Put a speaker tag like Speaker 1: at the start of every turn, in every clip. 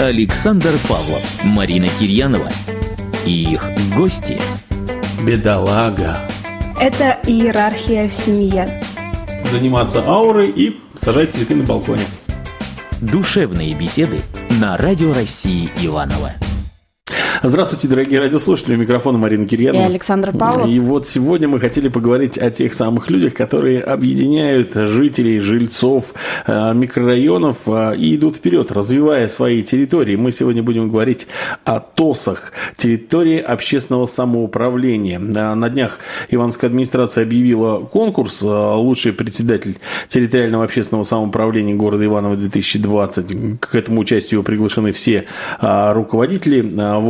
Speaker 1: Александр Павлов, Марина Кирьянова и их гости.
Speaker 2: Бедолага.
Speaker 3: Это иерархия в семье.
Speaker 2: Заниматься аурой и сажать цветы на балконе.
Speaker 1: Душевные беседы на Радио России Иваново.
Speaker 2: Здравствуйте, дорогие радиослушатели. У микрофона Марина Кирьянова.
Speaker 3: И Александр Павлов.
Speaker 2: И вот сегодня мы хотели поговорить о тех самых людях, которые объединяют жителей, жильцов микрорайонов и идут вперед, развивая свои территории. Мы сегодня будем говорить о ТОСах, территории общественного самоуправления. На днях Ивановская администрация объявила конкурс «Лучший председатель территориального общественного самоуправления города Иваново 2020». К этому участию приглашены все руководители.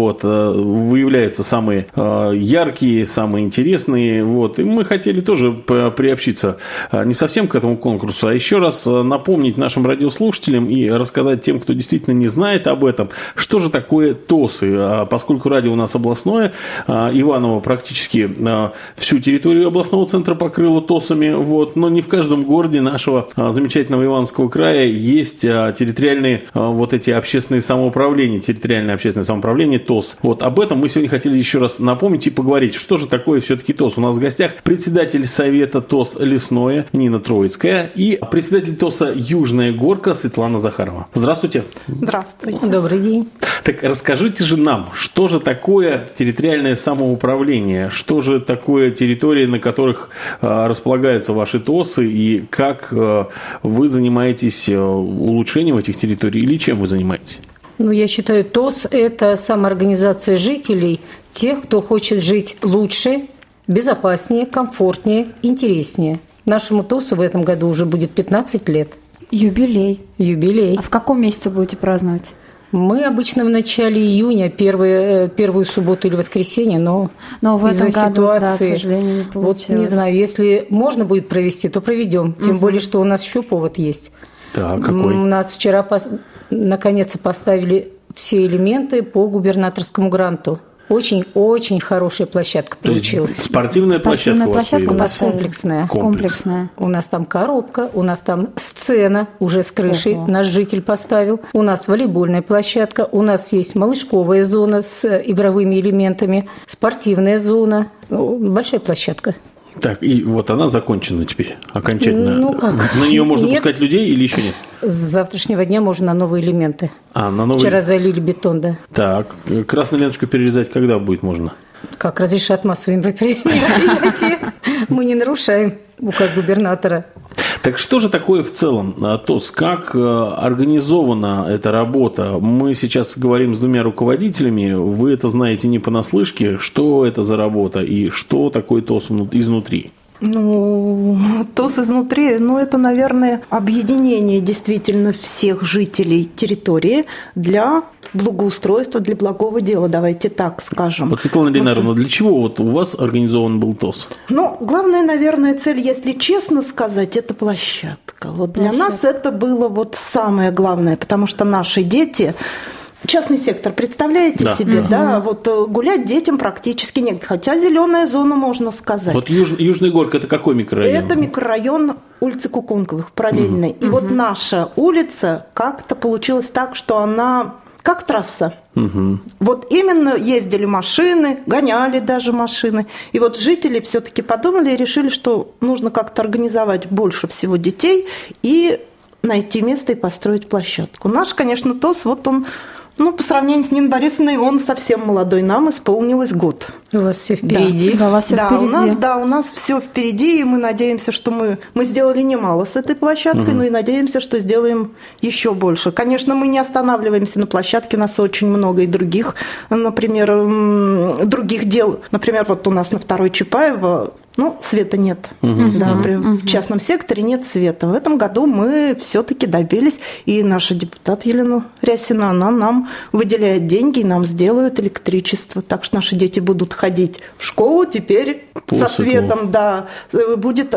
Speaker 2: Выявляются самые яркие, самые интересные. И мы хотели тоже приобщиться не совсем к этому конкурсу, а еще раз напомнить нашим радиослушателям и рассказать тем, кто действительно не знает об этом, что же такое ТОСы. Поскольку радио у нас областное, Иваново практически всю территорию областного центра покрыло ТОСами, но не в каждом городе нашего замечательного Ивановского края есть территориальные эти общественные самоуправления, территориальное общественное самоуправление ТОС. Об этом мы сегодня хотели еще раз напомнить и поговорить, что же такое все-таки ТОС. У нас в гостях председатель совета ТОС «Лесное» Нина Троицкая и председатель ТОСа «Южная Горка» Светлана Захарова. Здравствуйте.
Speaker 4: Здравствуйте.
Speaker 3: Добрый день.
Speaker 2: Так расскажите же нам, что же такое территориальное самоуправление, что же такое территории, на которых располагаются ваши ТОСы, и как вы занимаетесь улучшением этих территорий или чем вы занимаетесь?
Speaker 4: Я считаю, ТОС – это самоорганизация жителей, тех, кто хочет жить лучше, безопаснее, комфортнее, интереснее. Нашему ТОСу в этом году уже будет 15 лет.
Speaker 3: Юбилей.
Speaker 4: А
Speaker 3: в каком месяце будете праздновать?
Speaker 4: Мы обычно в начале июня, первую субботу или воскресенье, но
Speaker 3: в этом
Speaker 4: из-за
Speaker 3: году,
Speaker 4: ситуации,
Speaker 3: к сожалению, не получилось.
Speaker 4: Не знаю, если можно будет провести, то проведем. Тем более, что у нас еще повод есть.
Speaker 2: Так, какой?
Speaker 4: У нас вчера наконец-то поставили все элементы по губернаторскому гранту. Очень-очень хорошая площадка получилась.
Speaker 2: Спортивная площадка у вас появилась?
Speaker 4: У нас комплексная. У нас там коробка, у нас там сцена уже с крышей наш житель поставил. У нас волейбольная площадка, у нас есть малышковая зона с игровыми элементами, спортивная зона. Большая площадка.
Speaker 2: Так, и она закончена теперь окончательно. На нее можно пускать людей или еще нет?
Speaker 4: С завтрашнего дня можно на новые элементы.
Speaker 2: На новые...
Speaker 4: Вчера залили бетон, да. Так,
Speaker 2: красную ленточку перерезать когда будет можно?
Speaker 4: Как разрешат массовые мероприятия. Мы не нарушаем указ губернатора.
Speaker 2: Так что же такое в целом ТОС? Как организована эта работа? Мы сейчас говорим с двумя руководителями. Вы это знаете не понаслышке. Что это за работа и что такое ТОС изнутри?
Speaker 5: ТОС изнутри, это, наверное, объединение действительно всех жителей территории для благоустройства, для благого дела, давайте так скажем.
Speaker 2: Светлана Ленаровна, для чего у вас организован был ТОС?
Speaker 5: Главная, наверное, цель, если честно сказать, это площадка. Для нас это было самое главное, потому что наши дети... Частный сектор, представляете себе, да? Гулять детям практически негде, хотя зеленая зона, можно сказать.
Speaker 2: Южная Горка – это какой микрорайон?
Speaker 5: Это микрорайон улицы Куконковых, параллельной. И наша улица как-то получилась так, что она как трасса. Именно ездили машины, гоняли даже машины. И жители все-таки подумали и решили, что нужно как-то организовать больше всего детей и найти место и построить площадку. Наш, конечно, ТОС, он... по сравнению с Ниной Борисовной, он совсем молодой. Нам исполнилось год.
Speaker 4: У вас все впереди.
Speaker 5: У нас все впереди, и мы надеемся, что мы сделали немало с этой площадкой, но и надеемся, что сделаем еще больше. Конечно, мы не останавливаемся на площадке, у нас очень много и других, например, других дел. Например, у нас на 2-й Чапаева света нет. В частном секторе нет света. В этом году мы все-таки добились, и наша депутат Елена Рясина, она нам выделяет деньги, и нам сделают электричество. Так что наши дети будут ходить в школу теперь со светом. Да, будет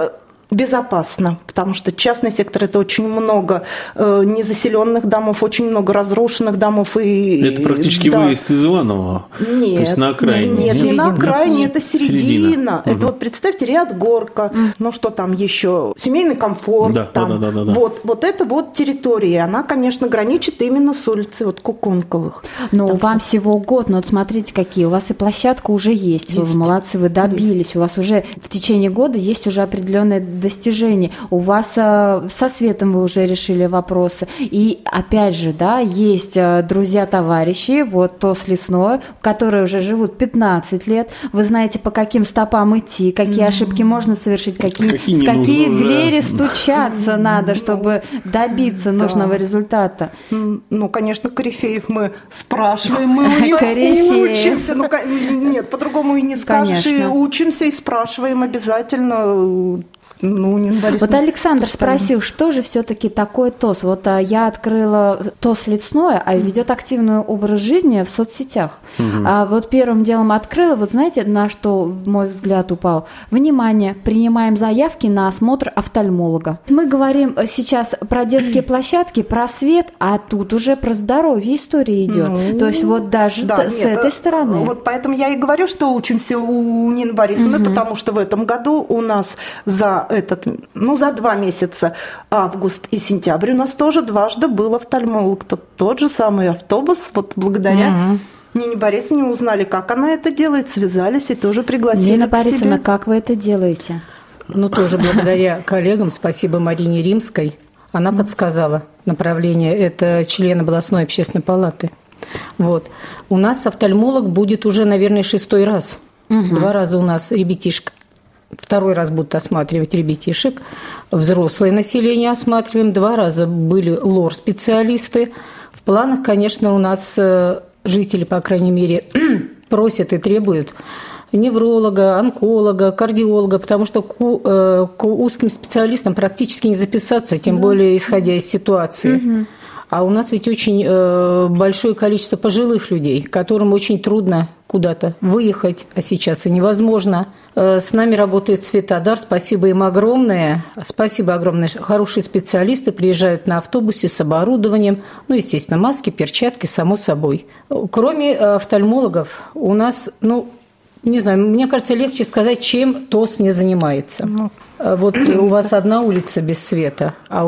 Speaker 5: безопасно, потому что частный сектор – это очень много незаселенных домов, очень много разрушенных домов.
Speaker 2: Это практически выезд из Иваново?
Speaker 5: Нет.
Speaker 2: То есть на окраине?
Speaker 5: Нет, не на окраине, это
Speaker 2: середина.
Speaker 5: Это вот представьте, ряд Горка, ну что там еще, семейный комфорт.
Speaker 2: Да.
Speaker 5: Вот это вот территория, она, конечно, граничит именно с улицей вот Кукунковых.
Speaker 3: Но вам всего год, но вот смотрите, какие. У вас и площадка уже есть. Вы молодцы, вы добились. У вас уже в течение года есть уже определенные достижения. У вас со светом вы уже решили вопросы. И опять же, да, есть друзья-товарищи, вот ТОС Лесное, которые уже живут 15 лет. Вы знаете, по каким стопам идти, какие ошибки можно совершить, с какие двери стучаться надо, чтобы добиться нужного результата.
Speaker 5: Ну, конечно, корифеев мы спрашиваем, мы у них учимся. Нет, по-другому и не скажешь. И учимся, и спрашиваем обязательно.
Speaker 3: Вот Александр спросил, что же все-таки такое ТОС? Вот я открыла ТОС Лесное, а ведет активный образ жизни в соцсетях. А вот первым делом открыла, вот знаете, на что мой взгляд упал? Внимание, принимаем заявки на осмотр офтальмолога. Мы говорим сейчас про детские площадки, про свет, а тут уже про здоровье история идет. То есть вот даже с этой стороны.
Speaker 5: Вот поэтому я и говорю, что учимся у Нины Борисовны, потому что в этом году у нас за 2 месяца, август и сентябрь, у нас тоже дважды был офтальмолог. Тот же самый автобус, вот благодаря Нине Борисовне узнали, как она это делает, связались и тоже пригласили
Speaker 3: Нина
Speaker 5: к себе.
Speaker 3: Борисовна, как вы это делаете?
Speaker 4: Ну, тоже благодаря коллегам, спасибо Марине Римской. Она подсказала направление, это член областной общественной палаты. Вот. У нас офтальмолог будет уже, наверное, 6-й раз. 2 раза у нас ребятишек. 2-й раз будут осматривать ребятишек, взрослое население осматриваем, 2 раза были лор-специалисты. В планах, конечно, у нас жители, по крайней мере, просят и требуют невролога, онколога, кардиолога, потому что к узким специалистам практически не записаться, тем более исходя из ситуации. А у нас ведь очень большое количество пожилых людей, которым очень трудно куда-то выехать, а сейчас и невозможно. С нами работает Светодар, спасибо им огромное. Спасибо огромное. Хорошие специалисты приезжают на автобусе с оборудованием, ну, естественно, маски, перчатки, само собой. Кроме офтальмологов у нас, не знаю, мне кажется, легче сказать, чем ТОС не занимается. Вот у вас одна улица без света, а у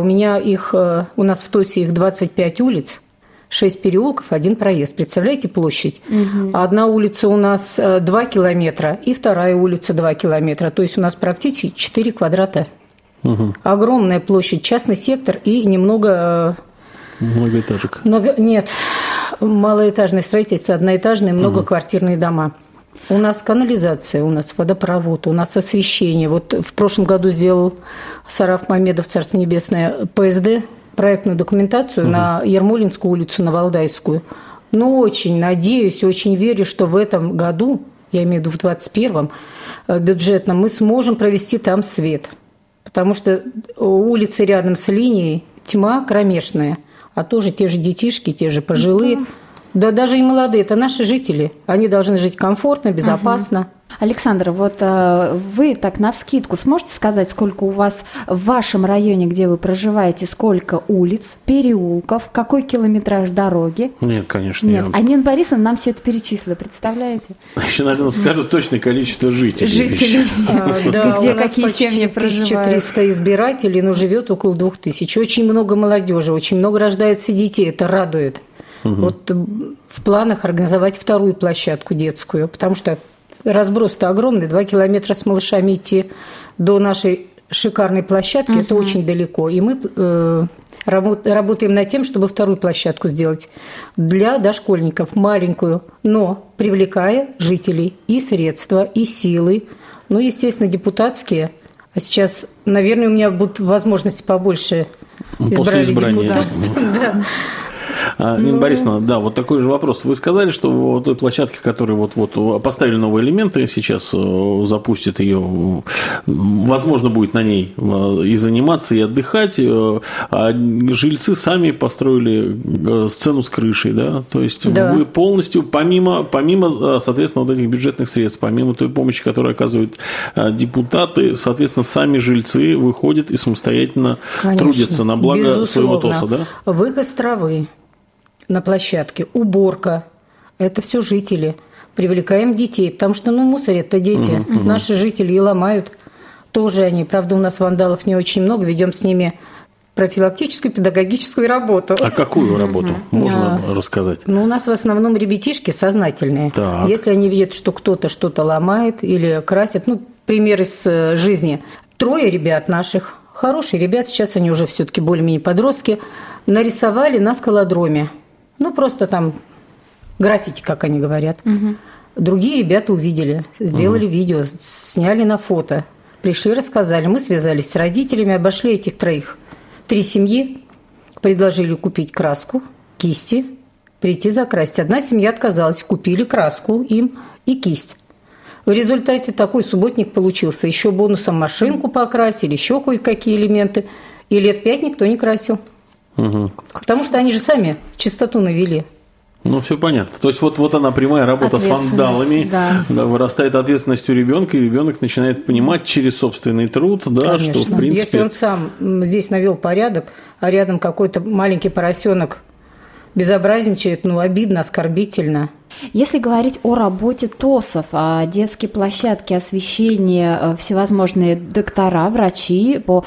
Speaker 4: нас в ТОСе их 25 улиц, 6 переулков, 1 проезд. Представляете площадь? Одна улица у нас 2 километра, и вторая улица 2 километра. То есть у нас практически 4 квадрата. Огромная площадь, частный сектор и немного...
Speaker 2: Многоэтажек.
Speaker 4: Нет, малоэтажное строительство, одноэтажные, многоквартирные дома. У нас канализация, у нас водопровод, у нас освещение. Вот в прошлом году сделал Сараф Мамедов, Царство Небесное, ПСД, проектную документацию на Ермолинскую улицу, на Валдайскую. Но очень надеюсь, очень верю, что в этом году, я имею в виду в 2021 бюджетном, мы сможем провести там свет. Потому что улицы рядом с линией тьма кромешная, а тоже те же детишки, те же пожилые. Да даже и молодые, это наши жители. Они должны жить комфортно, безопасно.
Speaker 3: Александр, вот вы так навскидку сможете сказать, сколько у вас в вашем районе, где вы проживаете, сколько улиц, переулков, какой километраж дороги?
Speaker 2: Нет, конечно.
Speaker 3: Нет. А Нина Борисовна нам все это перечислила, представляете?
Speaker 2: Еще, наверное, скажут точное количество жителей.
Speaker 4: Да,
Speaker 3: где
Speaker 4: у нас
Speaker 3: какие семьи проживают.
Speaker 4: 1300 избирателей, но живет около 2000. Очень много молодежи, очень много рождается детей, это радует. Вот в планах организовать 2-ю площадку детскую, потому что разброс-то огромный, 2 километра с малышами идти до нашей шикарной площадки, это очень далеко. И мы работаем над тем, чтобы 2-ю площадку сделать для дошкольников, маленькую, но привлекая жителей и средства, и силы, естественно, депутатские. А сейчас, наверное, у меня будут возможности побольше избрать депутатов.
Speaker 2: Нина Борисовна, да, вот такой же вопрос. Вы сказали, что в той площадке, которая вот поставили новые элементы, сейчас запустят ее, возможно, будет на ней и заниматься, и отдыхать, а жильцы сами построили сцену с крышей, да? То есть вы полностью, помимо, соответственно, вот этих бюджетных средств, помимо той помощи, которую оказывают депутаты, соответственно, сами жильцы выходят и самостоятельно трудятся на благо своего ТОСа, да?
Speaker 4: Выкос травы на площадке, уборка, это все жители. Привлекаем детей, потому что, мусорят это дети. Наши жители и ломают. Тоже они, правда, у нас вандалов не очень много, ведем с ними профилактическую педагогическую работу.
Speaker 2: А какую работу можно рассказать?
Speaker 4: У нас в основном ребятишки сознательные.
Speaker 2: Так.
Speaker 4: Если они видят, что кто-то что-то ломает или красит, пример из жизни. 3 ребят наших, хорошие ребята, сейчас они уже все-таки более-менее подростки, нарисовали на скалодроме. Просто там граффити, как они говорят. Другие ребята увидели, сделали видео, сняли на фото. Пришли, рассказали. Мы связались с родителями, обошли этих 3. 3 семьи, предложили купить краску, кисти, прийти закрасить. Одна семья отказалась, купили краску им и кисть. В результате такой субботник получился. Еще бонусом машинку покрасили, еще кое-какие элементы. И лет 5 никто не красил. Потому что они же сами чистоту навели.
Speaker 2: Все понятно. То есть вот она прямая работа с вандалами, вырастает ответственность у ребенка, и ребенок начинает понимать через собственный труд, да, что в принципе.
Speaker 4: Если он сам здесь навел порядок, а рядом какой-то маленький поросенок безобразничает, обидно, оскорбительно.
Speaker 3: Если говорить о работе ТОСов, о детской площадке, освещение, всевозможные доктора, врачи по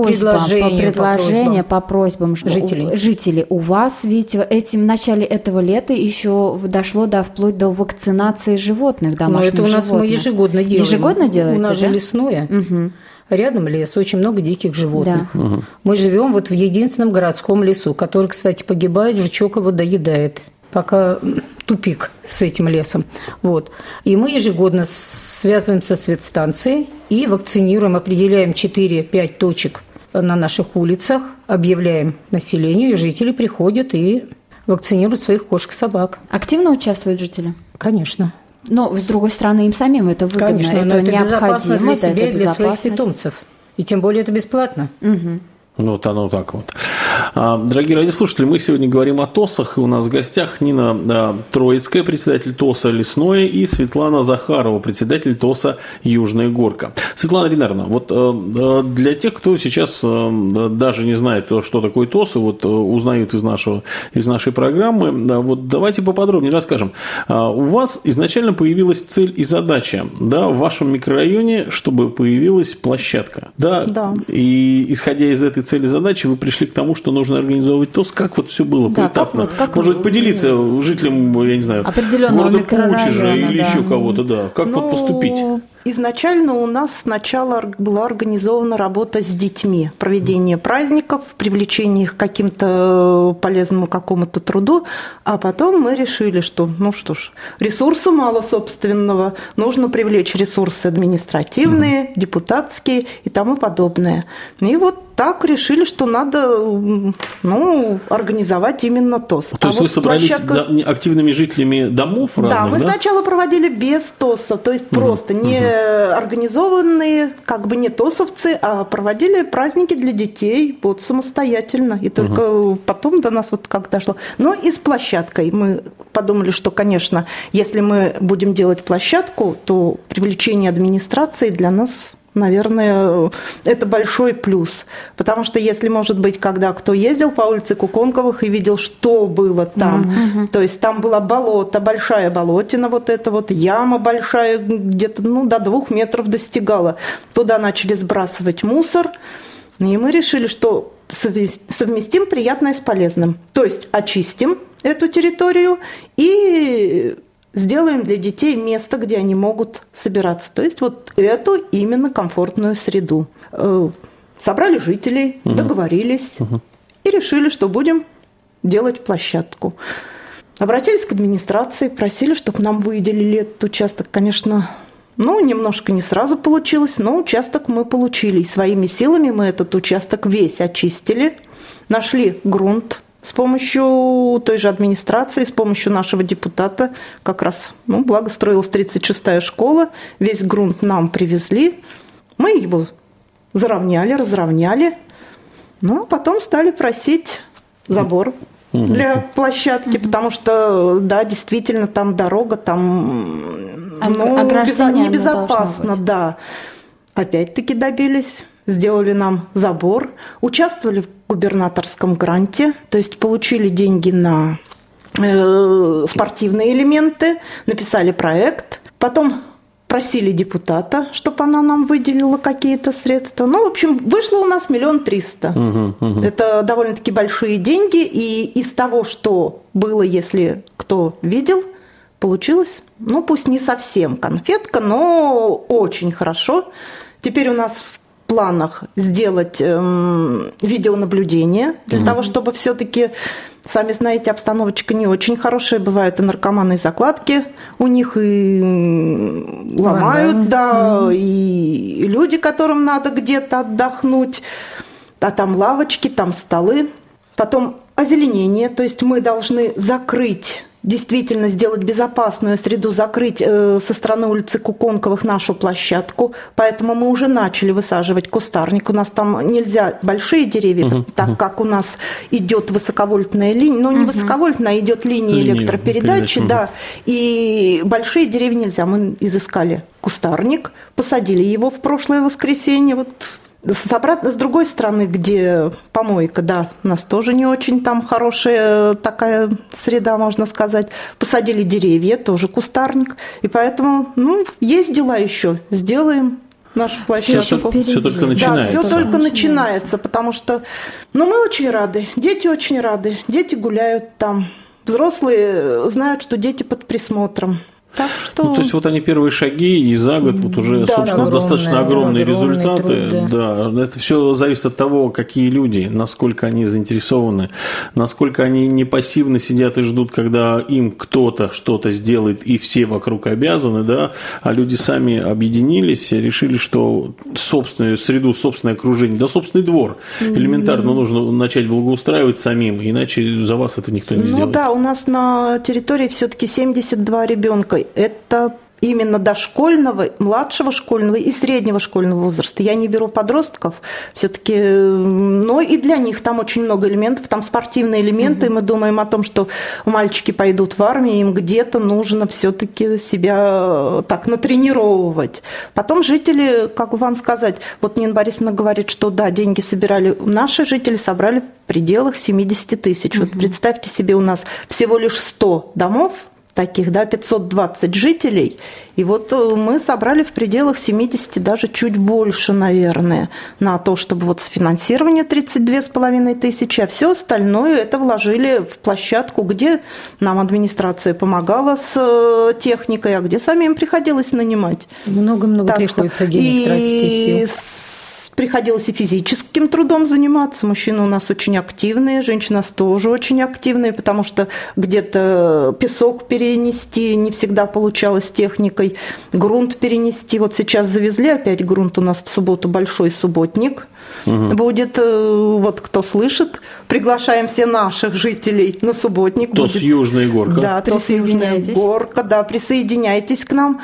Speaker 3: просьбам жителей. У вас ведь в начале этого лета еще дошло вплоть до вакцинации животных, домашних животных.
Speaker 4: Это у нас мы ежегодно делаем.
Speaker 3: Ежегодно делаете,
Speaker 4: у нас же лесное. Рядом лес, очень много диких животных.
Speaker 3: Да.
Speaker 4: Мы живем в единственном городском лесу, который, кстати, погибает, жучок его доедает. Пока тупик с этим лесом. И мы ежегодно связываемся с ветстанцией и вакцинируем, определяем 4-5 точек на наших улицах, объявляем населению, и жители приходят и вакцинируют своих кошек и собак.
Speaker 3: Активно участвуют жители?
Speaker 4: Конечно.
Speaker 3: Но, с другой стороны, им самим это выгодно.
Speaker 4: Конечно, это безопасно для себя и для своих питомцев. И тем более это бесплатно.
Speaker 2: Оно так вот. Дорогие радиослушатели, мы сегодня говорим о ТОСах, и у нас в гостях Нина Троицкая, председатель ТОСа «Лесное», и Светлана Захарова, председатель ТОСа «Южная Горка». Светлана Ринарна, для тех, кто сейчас даже не знает, что такое ТОС, и узнают из нашей программы, давайте поподробнее расскажем. У вас изначально появилась цель и задача, в вашем микрорайоне, чтобы появилась площадка. Да. И исходя из этой цели и задачи, вы пришли к тому, что нужно организовывать ТОС. Как все было поэтапно? Может быть, поделиться жителям, я не знаю, города Пучежа или еще кого-то, как поступить?
Speaker 5: Изначально у нас сначала была организована работа с детьми, проведение праздников, привлечение их к каким-то полезному какому-то труду, а потом мы решили, что, ресурса мало собственного, нужно привлечь ресурсы административные, депутатские и тому подобное. И так решили, что надо организовать именно ТОС.
Speaker 2: То есть вы собрались активными жителями домов разных?
Speaker 5: Да, мы сначала проводили без ТОСа, то есть просто не организованные, не ТОСовцы, а проводили праздники для детей самостоятельно. И только потом до нас как дошло. Но и с площадкой мы подумали, что, конечно, если мы будем делать площадку, то привлечение администрации для нас, наверное, это большой плюс. Потому что если, может быть, когда кто ездил по улице Куконковых и видел, что было там, то есть там было болото, большая болотина, яма большая, где-то до 2 метров достигала. Туда начали сбрасывать мусор, и мы решили, что совместим приятное с полезным. То есть очистим эту территорию и сделаем для детей место, где они могут собираться. То есть эту именно комфортную среду. Собрали жителей, договорились и решили, что будем делать площадку. Обратились к администрации, просили, чтобы нам выделили этот участок. Конечно, немножко не сразу получилось, но участок мы получили. И своими силами мы этот участок весь очистили, нашли грунт, с помощью той же администрации, с помощью нашего депутата, как раз, благо строилась 36-я школа, весь грунт нам привезли, мы его разровняли, а потом стали просить забор для площадки, потому что, да, действительно, там дорога, там небезопасно, да. Опять-таки добились. Сделали нам забор, участвовали в губернаторском гранте, то есть получили деньги на спортивные элементы, написали проект, потом просили депутата, чтобы она нам выделила какие-то средства. В общем, вышло у нас 1 300 000. Это довольно-таки большие деньги, и из того, что было, если кто видел, получилось, пусть не совсем конфетка, но очень хорошо. Теперь у нас в планах сделать видеонаблюдение для того, чтобы все-таки, сами знаете, обстановочка не очень хорошая, бывают и наркоманные закладки у них, и ломают, и люди, которым надо где-то отдохнуть, а там лавочки, там столы. Потом озеленение, то есть мы должны закрыть, действительно сделать безопасную среду, закрыть со стороны улицы Куконковых нашу площадку, поэтому мы уже начали высаживать кустарник. У нас там нельзя большие деревья, так как у нас идет высоковольтная линия, не высоковольтная, а идет линия электропередачи, да, и большие деревья нельзя. Мы изыскали кустарник, посадили его в прошлое воскресенье, с другой стороны, где помойка, да, у нас тоже не очень там хорошая такая среда, можно сказать. Посадили деревья, тоже кустарник. И поэтому, есть дела еще. Сделаем нашу площадку.
Speaker 2: Все только начинается.
Speaker 5: Да, все только начинается, потому что, мы очень рады, дети очень рады. Дети гуляют там. Взрослые знают, что дети под присмотром. Так что...
Speaker 2: то есть они первые шаги, и за год уже, собственно, достаточно огромные результаты.
Speaker 4: Труд,
Speaker 2: да, это все зависит от того, какие люди, насколько они заинтересованы, насколько они не пассивно сидят и ждут, когда им кто-то что-то сделает, и все вокруг обязаны, да, а люди сами объединились, решили, что собственную среду, собственное окружение, да, собственный двор элементарно нужно начать благоустраивать самим, иначе за вас это никто не сделает.
Speaker 5: Да, у нас на территории все-таки 72 ребенка. Это именно дошкольного, младшего школьного и среднего школьного возраста. Я не беру подростков, все-таки, но и для них там очень много элементов, там спортивные элементы, и мы думаем о том, что мальчики пойдут в армию, им где-то нужно все-таки себя так натренировывать. Потом жители, как вам сказать, Нина Борисовна говорит, что да, деньги собирали, наши жители собрали в пределах 70 000. Представьте себе, у нас всего лишь 100 домов, таких, да, 520 жителей, и мы собрали в пределах 70, даже чуть больше, наверное, на то, чтобы с финансирования 32 500, а все остальное это вложили в площадку, где нам администрация помогала с техникой, а где самим приходилось нанимать.
Speaker 4: Много-много приходится денег тратить и сил.
Speaker 5: Приходилось и физическим трудом заниматься. Мужчины у нас очень активные, женщины у нас тоже очень активные, потому что где-то песок перенести не всегда получалось техникой, грунт перенести. Сейчас завезли опять грунт у нас в субботу, большой субботник. Будет, кто слышит, приглашаем все наших жителей на субботник.
Speaker 2: То с Южной Горка.
Speaker 5: Да, то с Южной Горка, да, присоединяйтесь к нам.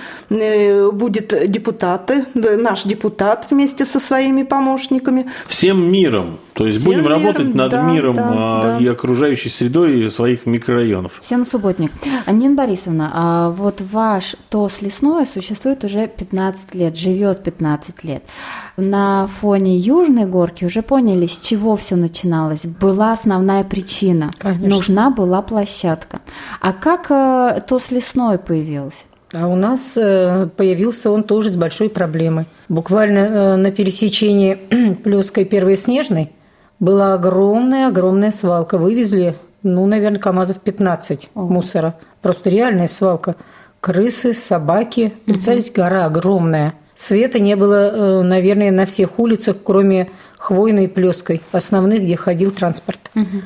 Speaker 5: Будет депутаты, наш депутат вместе со своими помощниками.
Speaker 2: Всем миром. То есть будем работать над миром и окружающей средой своих микрорайонов.
Speaker 3: Все на субботник. Нина Борисовна, ваш ТОС лесной существует уже 15 лет, живет 15 лет. На фоне Южной Горки уже поняли, с чего все начиналось. Была основная причина. Конечно. Нужна была площадка. А как ТОС лесной появился?
Speaker 4: А у нас появился он тоже с большой проблемой. Буквально на пересечении Плёской и Снежной была огромная свалка. Вывезли, наверное, КАМАЗов 15 мусора. Просто реальная свалка. Крысы, собаки. Представляете, гора огромная. Света не было, наверное, на всех улицах, кроме Хвойной и Плёской, основных, где ходил транспорт.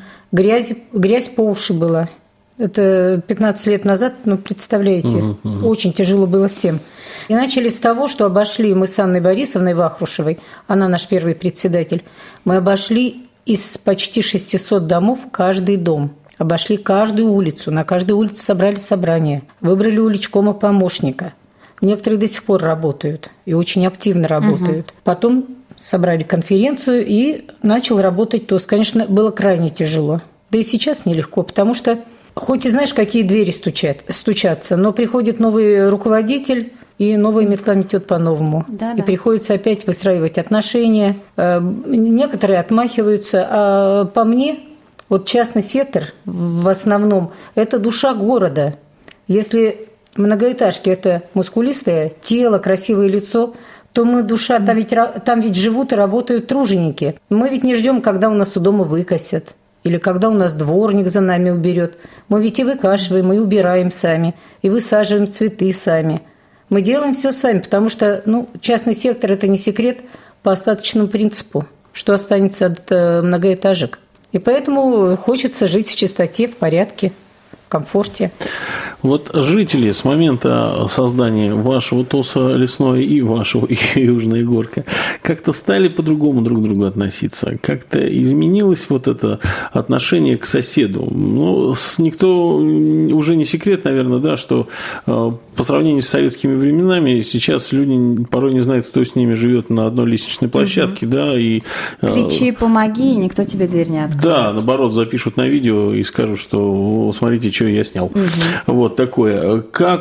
Speaker 4: Грязь по уши была. Это 15 лет назад, представляете, очень тяжело было всем. И начали с того, что обошли мы с Анной Борисовной Вахрушевой, она наш первый председатель, мы обошли из почти 600 домов каждый дом. Обошли каждую улицу, на каждой улице собрали собрание, выбрали уличкома помощника. Некоторые до сих пор работают и очень активно работают. Потом собрали конференцию и начал работать ТОС. Конечно, было крайне тяжело. Да и сейчас нелегко, потому что хоть и знаешь, какие двери стучатся, но приходит новый руководитель, и новая метла метет по-новому. И приходится опять выстраивать отношения. Некоторые отмахиваются. А по мне, вот частный сектор в основном – это душа города. Если многоэтажки – это мускулистое тело, красивое лицо, то мы душа, там ведь живут и работают труженики. Мы ведь не ждем, когда у нас у дома выкосят. Или когда у нас дворник за нами уберет. Мы ведь и выкашиваем, и убираем сами, и высаживаем цветы сами. Мы делаем все сами, потому что частный сектор – это не секрет по остаточному принципу, что останется от многоэтажек. И поэтому хочется жить в чистоте, в порядке, в комфорте.
Speaker 2: Вот жители с момента создания вашего ТОСа «Лесное» и вашего «Южная горка» как-то стали по-другому друг к другу относиться? Как-то изменилось вот это отношение к соседу? Никто, уже не секрет, наверное, да, что по сравнению с советскими временами сейчас люди порой не знают, кто с ними живет на одной лестничной площадке, да, и...
Speaker 3: Кричи, помоги, и никто тебе дверь не откроет.
Speaker 2: Да, наоборот, запишут на видео и скажут, что смотрите, что я снял. Вот такое.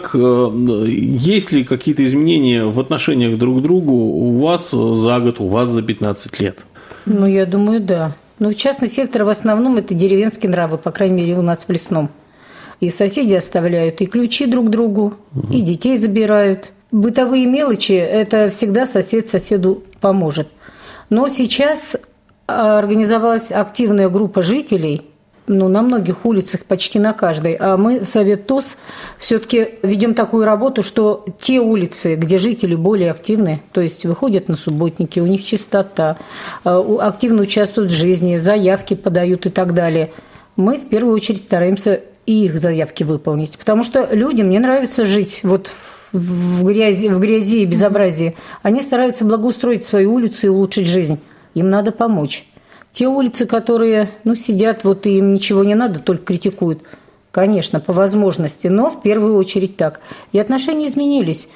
Speaker 2: Есть ли какие-то изменения в отношениях друг к другу у вас за год, у вас за 15 лет?
Speaker 4: Я думаю, да. Но частный сектор в основном это деревенские нравы, по крайней мере, у нас в Лесном. И соседи оставляют и ключи друг другу, и детей забирают. Бытовые мелочи – это всегда сосед соседу поможет. Но сейчас организовалась активная группа жителей, на многих улицах, почти на каждой. А мы, Совет ТОС, все-таки ведем такую работу, что те улицы, где жители более активны, то есть выходят на субботники, у них чистота, активно участвуют в жизни, заявки подают и так далее, мы в первую очередь стараемся и их заявки выполнить. Потому что людям не нравится жить вот в грязи и безобразии. Они стараются благоустроить свою улицу и улучшить жизнь. Им надо помочь. Те улицы, которые сидят, и им ничего не надо, только критикуют, конечно, по возможности, но в первую очередь так. И отношения изменились.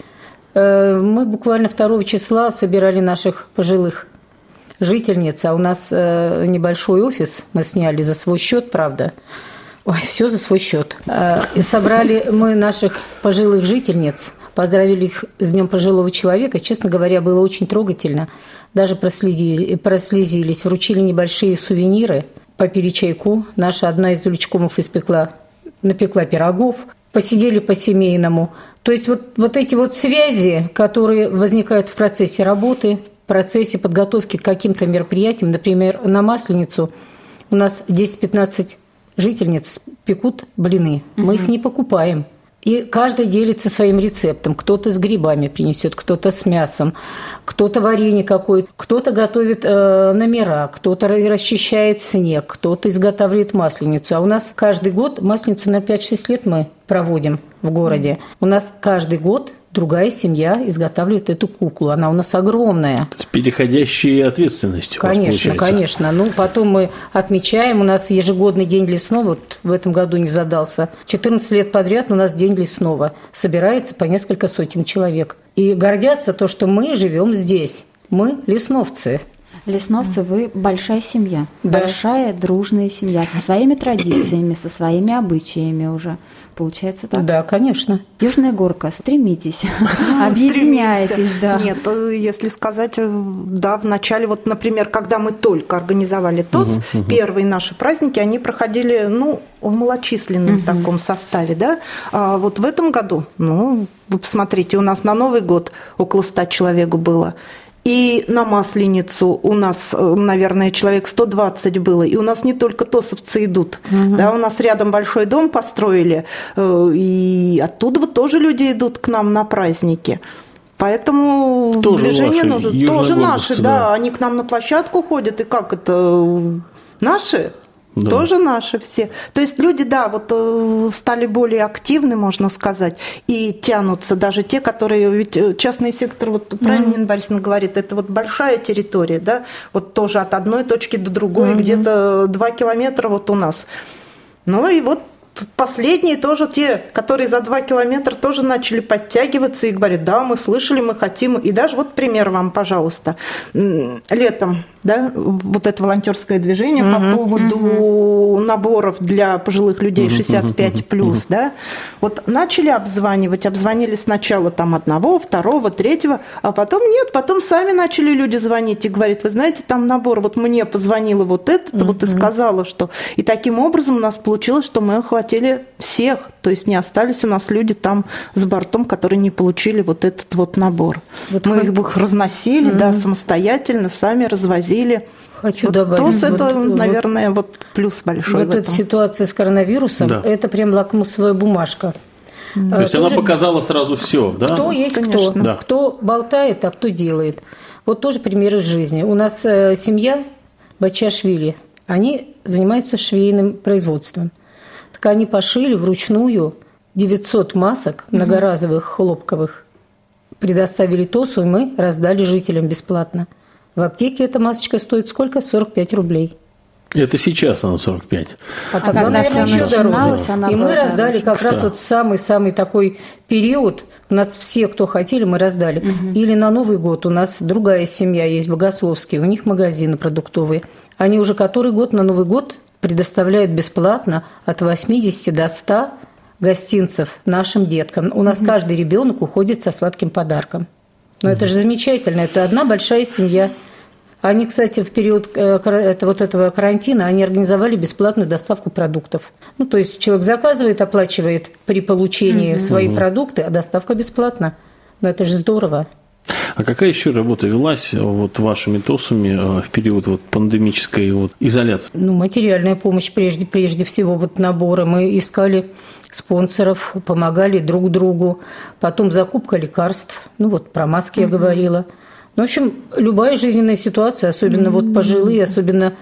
Speaker 4: Мы буквально 2 числа собирали наших пожилых жительниц, а у нас небольшой офис мы сняли за свой счет, правда. Все за свой счет. И собрали мы наших пожилых жительниц, поздравили их с Днем пожилого человека. Честно говоря, было очень трогательно. Даже прослезились, вручили небольшие сувениры, попили чайку. Наша одна из уличкомов напекла пирогов, посидели по-семейному. То есть вот эти вот связи, которые возникают в процессе работы, в процессе подготовки к каким-то мероприятиям, например, на Масленицу у нас 10-15 жительниц пекут блины, мы их не покупаем. И каждый делится своим рецептом. Кто-то с грибами принесет, кто-то с мясом, кто-то варенье какое-то, кто-то готовит номера, кто-то расчищает снег, кто-то изготавливает масленицу. А у нас каждый год масленицу на 5-6 лет мы проводим в городе. У нас каждый год другая семья изготавливает эту куклу. Она у нас огромная.
Speaker 2: То есть переходящие ответственности.
Speaker 4: Конечно, конечно. Потом мы отмечаем. У нас ежегодный день лесного. Вот в этом году не задался. 14 лет подряд у нас день лесного. Собирается по несколько сотен человек. И гордятся то, что мы живем здесь. Мы лесновцы.
Speaker 3: Лесновцы, вы большая семья. Да. Большая дружная семья со своими традициями, со своими обычаями уже. Получается так?
Speaker 4: Да, конечно.
Speaker 3: Южная горка, стремитесь, объединяйтесь. Да.
Speaker 5: Нет, если сказать, да, в начале, например, когда мы только организовали ТОС, первые наши праздники, они проходили, в малочисленном таком составе, да. А вот в этом году, вы посмотрите, у нас на Новый год около 100 человек было. И на Масленицу у нас, наверное, человек 120 было. И у нас не только тосовцы идут. Да, у нас рядом большой дом построили. И оттуда тоже люди идут к нам на праздники. Поэтому движение нужно. Тоже наши, да. Они к нам на площадку ходят. И как это? Наши?
Speaker 2: Да.
Speaker 5: Тоже наши все. То есть люди, да, вот стали более активны, можно сказать, и тянутся даже те, которые, ведь частный сектор, вот правильно Нина Борисовна говорит, это вот большая территория, да, вот тоже от одной точки до другой, где-то 2 километра вот у нас. Ну и вот последние тоже те, которые за 2 километра тоже начали подтягиваться и говорят, да, мы слышали, мы хотим. И даже вот пример вам, пожалуйста. Летом, да, вот это волонтерское движение по поводу наборов для пожилых людей 65+, да, вот начали обзванивали сначала там 1, 2, 3, а потом нет, потом сами начали люди звонить и говорить, вы знаете, там набор, вот мне позвонила вот эта, вот и сказала, что... И таким образом у нас получилось, что мы охватили всех, то есть не остались у нас люди там с бортом, которые не получили вот этот вот набор. Вот мы их разносили, да, самостоятельно, сами развозили.
Speaker 4: Хочу добавить.
Speaker 5: ТОС это, наверное, вот плюс большой.
Speaker 4: Вот эта ситуация с коронавирусом, да. Это прям лакмусовая бумажка.
Speaker 2: То есть она показала сразу все, да?
Speaker 4: Кто есть кто. Да. Кто болтает, а кто делает. Вот тоже пример из жизни. У нас семья Бачашвили, они занимаются швейным производством. Так они пошили вручную 900 масок многоразовых хлопковых, предоставили ТОСу, и мы раздали жителям бесплатно. В аптеке эта масочка стоит сколько? 45 рублей.
Speaker 2: Это сейчас она 45.
Speaker 4: А тогда, наверное, еще дороже. И мы раздали как раз вот самый-самый такой период. У нас все, кто хотели, мы раздали. Или на Новый год у нас другая семья есть, Богословские, у них магазины продуктовые. Они уже который год на Новый год предоставляют бесплатно от 80 до 100 гостинцев нашим деткам. У нас каждый ребенок уходит со сладким подарком. Но это же замечательно, это одна большая семья. Они, кстати, в период этого карантина они организовали бесплатную доставку продуктов. Ну, то есть человек заказывает, оплачивает при получении свои продукты, а доставка бесплатна. Но это же здорово.
Speaker 2: А какая еще работа велась вот вашими ТОСами в период вот пандемической вот изоляции?
Speaker 4: Ну, материальная помощь прежде всего, вот наборы. Мы искали спонсоров, помогали друг другу. Потом закупка лекарств. Ну, вот про маски я говорила. Ну, в общем, любая жизненная ситуация, особенно вот пожилые, особенно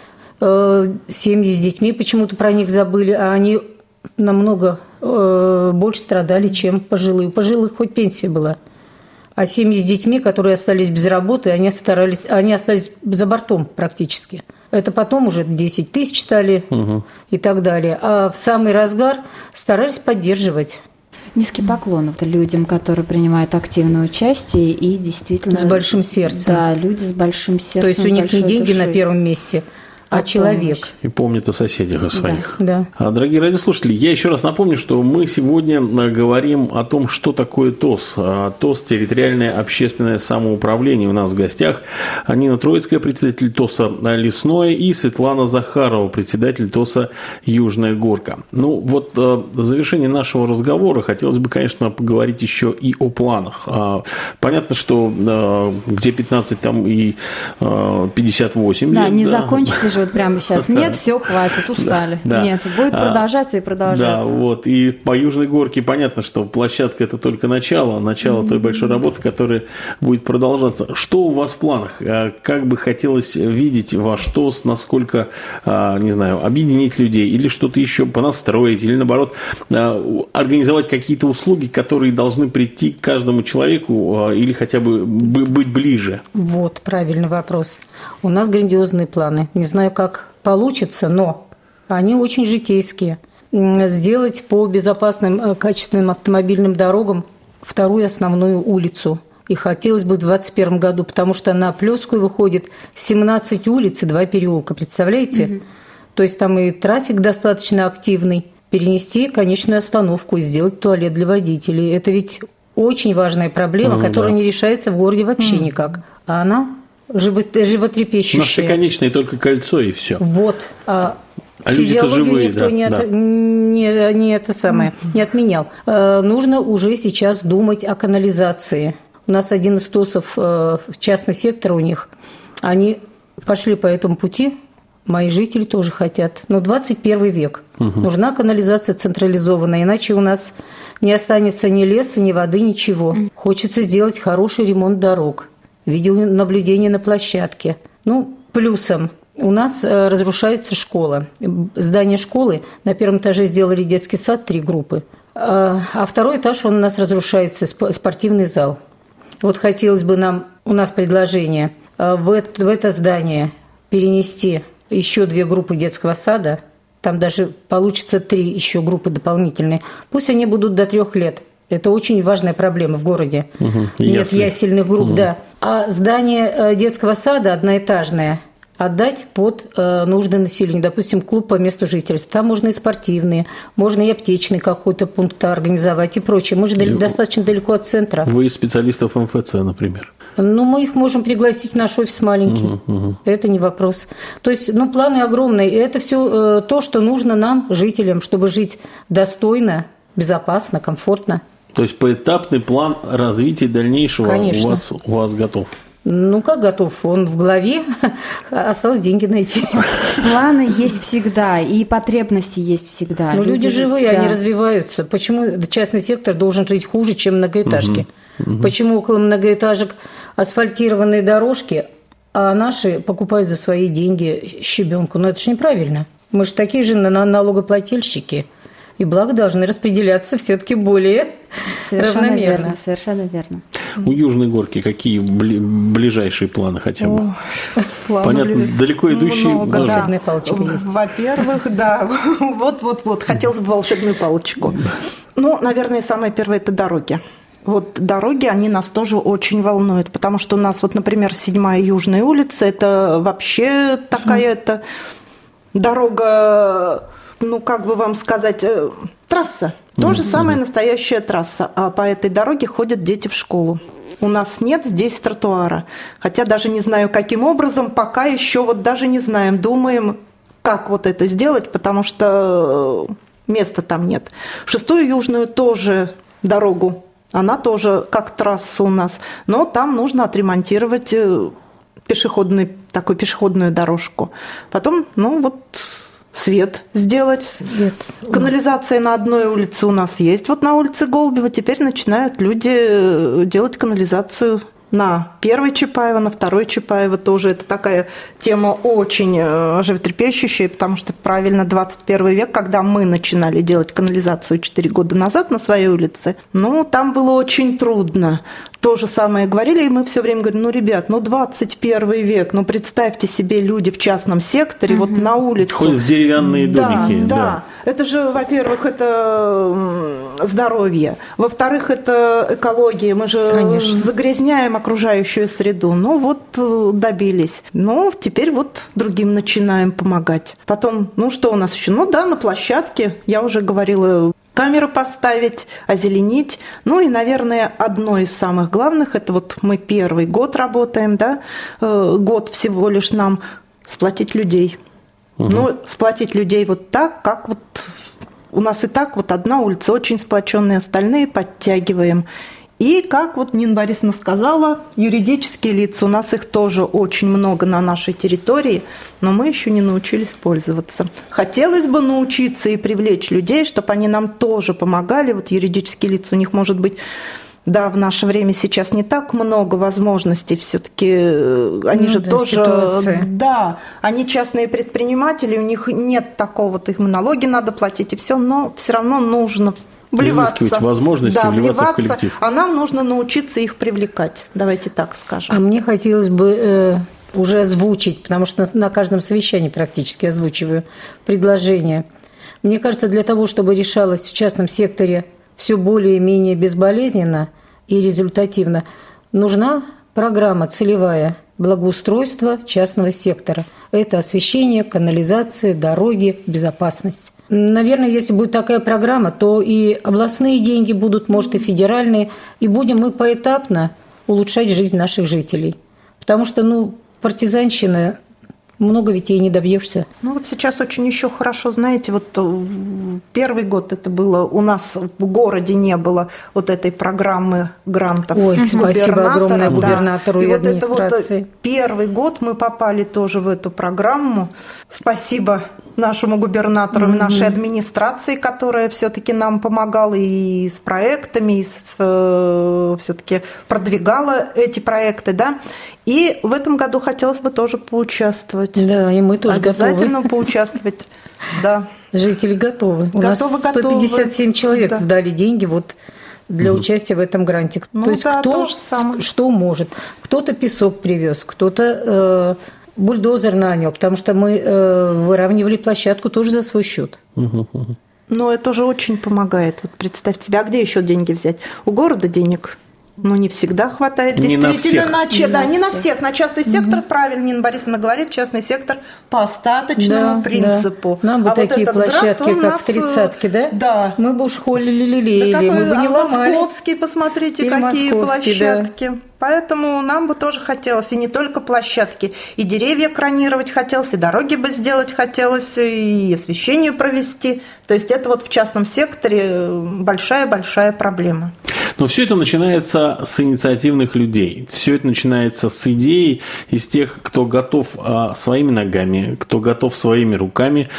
Speaker 4: семьи с детьми, почему-то про них забыли, а они намного больше страдали, чем пожилые. У пожилых хоть пенсия была. А семьи с детьми, которые остались без работы, они остались за бортом практически. Это потом уже 10 тысяч стали и так далее. А в самый разгар старались поддерживать.
Speaker 3: Низкий поклон людям, которые принимают активное участие и действительно...
Speaker 4: С большим сердцем.
Speaker 3: Да, люди с большим сердцем.
Speaker 4: То есть у них не деньги на первом месте, а человек.
Speaker 2: И помнят о соседях, о своих.
Speaker 4: Да.
Speaker 2: Дорогие радиослушатели, я еще раз напомню, что мы сегодня говорим о том, что такое ТОС. ТОС – территориальное общественное самоуправление. У нас в гостях Нина Троицкая, председатель ТОСа «Лесное», и Светлана Захарова, председатель ТОСа «Южная Горка». Ну, вот в завершении нашего разговора хотелось бы, конечно, поговорить еще и о планах. Понятно, что где 15, там и 58 лет.
Speaker 3: Да, не закончили же вот прямо сейчас. Нет, все, хватит, устали.
Speaker 2: Да.
Speaker 3: Нет, будет продолжаться и продолжаться.
Speaker 2: Да, вот. И по Южной Горке понятно, что площадка – это только начало той большой работы, которая будет продолжаться. Что у вас в планах? Как бы хотелось видеть ваш ТОС, насколько, не знаю, объединить людей или что-то еще понастроить, или наоборот, организовать какие-то услуги, которые должны прийти к каждому человеку или хотя бы быть ближе?
Speaker 4: Вот, правильный вопрос. У нас грандиозные планы. Не знаю, как получится, но они очень житейские. Сделать по безопасным, качественным автомобильным дорогам вторую основную улицу. И хотелось бы в 2021 году, потому что на Плёскую выходит 17 улиц и 2 переулка. Представляете? То есть там и трафик достаточно активный. Перенести конечную остановку и сделать туалет для водителей. Это ведь очень важная проблема, которая не решается в городе вообще никак. А она животрепещущая.
Speaker 2: Наше конечное только кольцо и все.
Speaker 4: Вот. Физиологию
Speaker 2: живые,
Speaker 4: никто не отменял. Нужно уже сейчас думать о канализации. У нас один из ТОСов, частный сектор у них, они пошли по этому пути. Мои жители тоже хотят. Но 21 век. Нужна канализация централизованная, иначе у нас не останется ни леса, ни воды, ничего. Хочется сделать хороший ремонт дорог, видеонаблюдение на площадке. Ну, плюсом У нас разрушается школа. Здание школы, на первом этаже сделали детский сад, 3 группы, а второй этаж у нас разрушается, спортивный зал. Вот хотелось бы у нас предложение в это здание перенести еще 2 группы детского сада, там даже получится 3 еще группы дополнительные. Пусть они будут до 3 лет. Это очень важная проблема в городе. Нет ясельных групп, да. А здание детского сада одноэтажное отдать под нужды населения. Допустим, клуб по месту жительства. Там можно и спортивные, можно и аптечный какой-то пункт организовать и прочее. Мы же достаточно далеко от центра.
Speaker 2: Вы из специалистов МФЦ, например?
Speaker 4: Ну, мы их можем пригласить в наш офис маленький. Это не вопрос. То есть, планы огромные. И это все то, что нужно нам, жителям, чтобы жить достойно, безопасно, комфортно.
Speaker 2: То есть, поэтапный план развития дальнейшего у вас готов?
Speaker 4: Как готов? Он в голове. Осталось деньги найти.
Speaker 3: Планы есть всегда, и потребности есть всегда.
Speaker 4: Люди живые, они развиваются. Почему частный сектор должен жить хуже, чем многоэтажки? Почему около многоэтажек асфальтированные дорожки, а наши покупают за свои деньги щебенку? Это же неправильно. Мы же такие же налогоплательщики. И блага должны распределяться все-таки более равномерно.
Speaker 3: Совершенно верно.
Speaker 2: У Южной Горки какие ближайшие планы хотя бы? Понятно, далеко идущие.
Speaker 4: Волшебная палочка есть.
Speaker 5: Во-первых, да. Вот. Хотелось бы волшебную палочку. Наверное, самое первое – это дороги. Дороги, они нас тоже очень волнуют, потому что у нас, например, 7-я Южная улица – это вообще такая дорога, как бы вам сказать, трасса. То же самое настоящая трасса. А по этой дороге ходят дети в школу. У нас нет здесь тротуара. Хотя даже не знаю, каким образом, пока еще даже не знаем. Думаем, как это сделать, потому что места там нет. 6-ю Южную тоже дорогу. Она тоже как трасса у нас. Но там нужно отремонтировать пешеходную дорожку. Потом, свет сделать. Канализация на одной улице у нас есть. На улице Голубева теперь начинают люди делать канализацию на 1-й Чапаева, на 2-й Чапаева тоже. Это такая тема очень животрепещущая, потому что правильно 21 век, когда мы начинали делать канализацию 4 года назад на своей улице, там было очень трудно. То же самое говорили, и мы все время говорим, ребят, 21 век, представьте себе люди в частном секторе, на улице.
Speaker 2: Ходят в деревянные домики.
Speaker 5: Да. Это же, во-первых, это здоровье. Во-вторых, это экология. Мы же загрязняем окружающую среду. Добились. Теперь другим начинаем помогать. Потом, что у нас еще? На площадке, я уже говорила, камеру поставить, озеленить. И, наверное, одно из самых главных, это мы 1-й год работаем, да, год всего лишь нам сплотить людей. Сплотить людей так, как у нас и так одна улица очень сплоченная, остальные подтягиваем. И, как Нина Борисовна сказала, юридические лица, у нас их тоже очень много на нашей территории, но мы еще не научились пользоваться. Хотелось бы научиться и привлечь людей, чтобы они нам тоже помогали. Юридические лица, у них может быть, в наше время сейчас не так много возможностей, все-таки они же тоже, ситуация. Да, они частные предприниматели, у них нет такого, им налоги надо платить и все, но все равно нужно вливаться.
Speaker 2: Возможности вливаться в коллектив.
Speaker 5: А нам нужно научиться их привлекать. Давайте так скажем.
Speaker 4: А мне хотелось бы уже озвучить, потому что на каждом совещании практически озвучиваю предложение. Мне кажется, для того, чтобы решалось в частном секторе все более-менее безболезненно и результативно, нужна программа целевая благоустройства частного сектора. Это освещение, канализация, дороги, безопасность. Наверное, если будет такая программа, то и областные деньги будут, может, и федеральные, и будем мы поэтапно улучшать жизнь наших жителей. Потому что, партизанщина, много ведь и не добьешься.
Speaker 5: Сейчас очень еще хорошо, знаете, 1-й год это было, у нас в городе не было этой программы грантов.
Speaker 4: Спасибо огромное губернатору и администрации.
Speaker 5: 1-й год мы попали тоже в эту программу. Спасибо нашему губернатору, нашей администрации, которая все-таки нам помогала и с проектами, и все-таки продвигала эти проекты, да. И в этом году хотелось бы тоже поучаствовать. поучаствовать.
Speaker 4: Да, и мы тоже
Speaker 5: обязательно поучаствовать. Да.
Speaker 4: Жители готовы. У нас 157 человек сдали деньги вот для участия в этом гранте. То есть кто что может. Кто-то песок привез, кто-то бульдозер нанял, потому что мы выравнивали площадку тоже за свой счет.
Speaker 5: Но это тоже очень помогает. Вот представь себе, а где еще деньги взять? У города денег не всегда хватает. Действительно, не на всех. На частный сектор, правильно Нина Борисовна говорит, частный сектор по остаточному принципу.
Speaker 4: Да. Нам бы такие площадки, как в 30-ке, да?
Speaker 5: Да.
Speaker 4: Мы бы уж холили-лелеяли, мы бы не ломали.
Speaker 5: Московские, посмотрите, или какие площадки. Да. Поэтому нам бы тоже хотелось, и не только площадки, и деревья кронировать хотелось, и дороги бы сделать хотелось, и освещение провести. То есть это вот в частном секторе большая-большая проблема.
Speaker 2: Но все это начинается с инициативных людей. Все это начинается с идей из тех, кто готов своими ногами, кто готов своими руками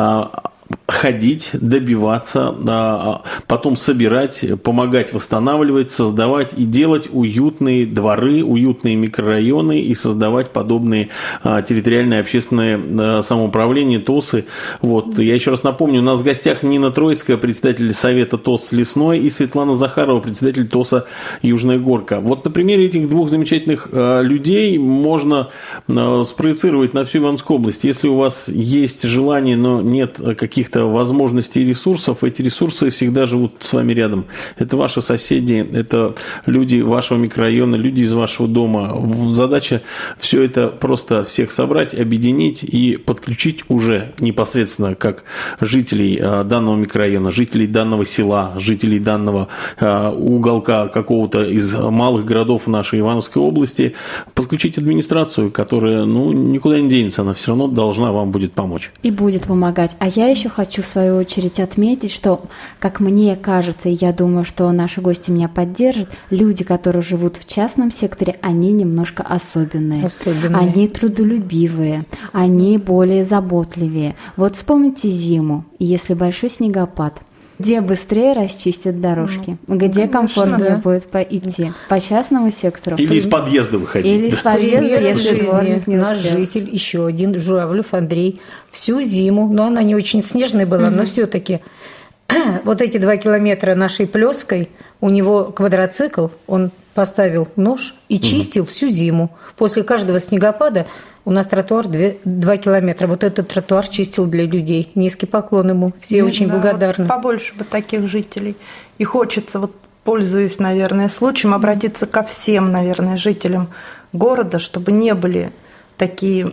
Speaker 2: ходить, добиваться, потом собирать, помогать восстанавливать, создавать и делать уютные дворы, уютные микрорайоны и создавать подобные территориальные общественные самоуправления, ТОСы. Вот. Я еще раз напомню, у нас в гостях Нина Троицкая, председатель Совета ТОС Лесной, и Светлана Захарова, председатель ТОСа Южная Горка. Вот на примере этих двух замечательных людей можно спроецировать на всю Ивановскую область. Если у вас есть желание, но нет каких-то возможностей и ресурсов, эти ресурсы всегда живут с вами рядом. Это ваши соседи, это люди вашего микрорайона, люди из вашего дома. Задача все это просто всех собрать, объединить и подключить уже непосредственно как жителей данного микрорайона, жителей данного села, жителей данного уголка какого-то из малых городов нашей Ивановской области, подключить администрацию, которая никуда не денется, она все равно должна вам будет помочь.
Speaker 3: И будет помогать. А я еще хочу в свою очередь отметить, что, как мне кажется, и я думаю, что наши гости меня поддержат, люди, которые живут в частном секторе, они немножко особенные. Они трудолюбивые, они более заботливее. Вот вспомните зиму, и если большой снегопад, где быстрее расчистят дорожки, где комфортнее будет идти, по частному сектору.
Speaker 2: Или из подъезда выходить.
Speaker 3: Или из подъезда, если дворник не
Speaker 4: наш житель, еще один, Журавлев Андрей, всю зиму, но она не очень снежная была, но все-таки вот эти 2 километра нашей Плёской, у него квадроцикл, он поставил нож и чистил всю зиму. После каждого снегопада у нас тротуар 2 километра. Вот этот тротуар чистил для людей. Низкий поклон ему. Все очень благодарны.
Speaker 5: Вот побольше бы таких жителей. И хочется, пользуясь, наверное, случаем, обратиться ко всем, наверное, жителям города, чтобы не были такие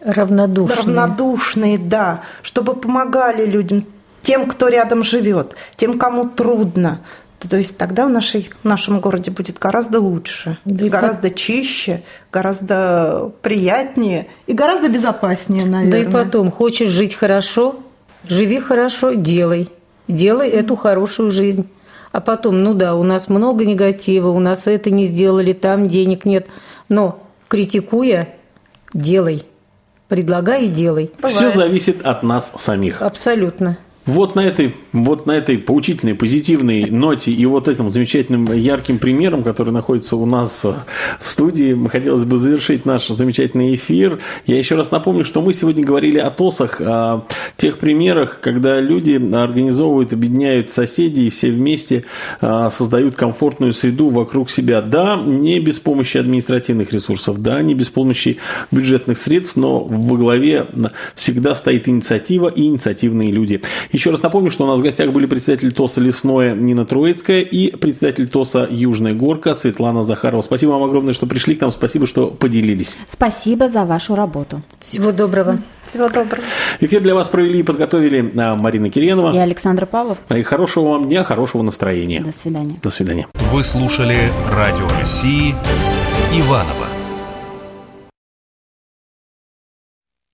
Speaker 5: равнодушные, да, чтобы помогали людям, тем, кто рядом живет, тем, кому трудно. То есть тогда в нашем городе будет гораздо лучше, гораздо чище, гораздо приятнее и гораздо безопаснее, наверное.
Speaker 4: Да и потом, хочешь жить хорошо, живи хорошо, делай. Делай эту хорошую жизнь. А потом, у нас много негатива, у нас это не сделали, там денег нет. Но критикуя, делай. Предлагай и делай.
Speaker 2: Все зависит от нас самих.
Speaker 4: Абсолютно.
Speaker 2: Вот на этой поучительной, позитивной ноте и вот этим замечательным ярким примером, который находится у нас в студии, хотелось бы завершить наш замечательный эфир. Я еще раз напомню, что мы сегодня говорили о ТОСах, о тех примерах, когда люди организовывают, объединяют соседей и все вместе создают комфортную среду вокруг себя. Да, не без помощи административных ресурсов, да, не без помощи бюджетных средств, но во главе всегда стоит инициатива и инициативные люди. Еще раз напомню, что у нас в гостях были председатель ТОСа Лесное Нина Троицкая и председатель ТОСа Южная Горка Светлана Захарова. Спасибо вам огромное, что пришли к нам, спасибо, что поделились.
Speaker 3: Спасибо за вашу работу.
Speaker 4: Всего доброго.
Speaker 5: Всего доброго.
Speaker 2: Эфир для вас провели и подготовили Марина Кирьянова
Speaker 3: и Александр Павлов.
Speaker 2: И хорошего вам дня, хорошего настроения.
Speaker 3: До свидания.
Speaker 2: До свидания.
Speaker 6: Вы слушали Радио России Иваново.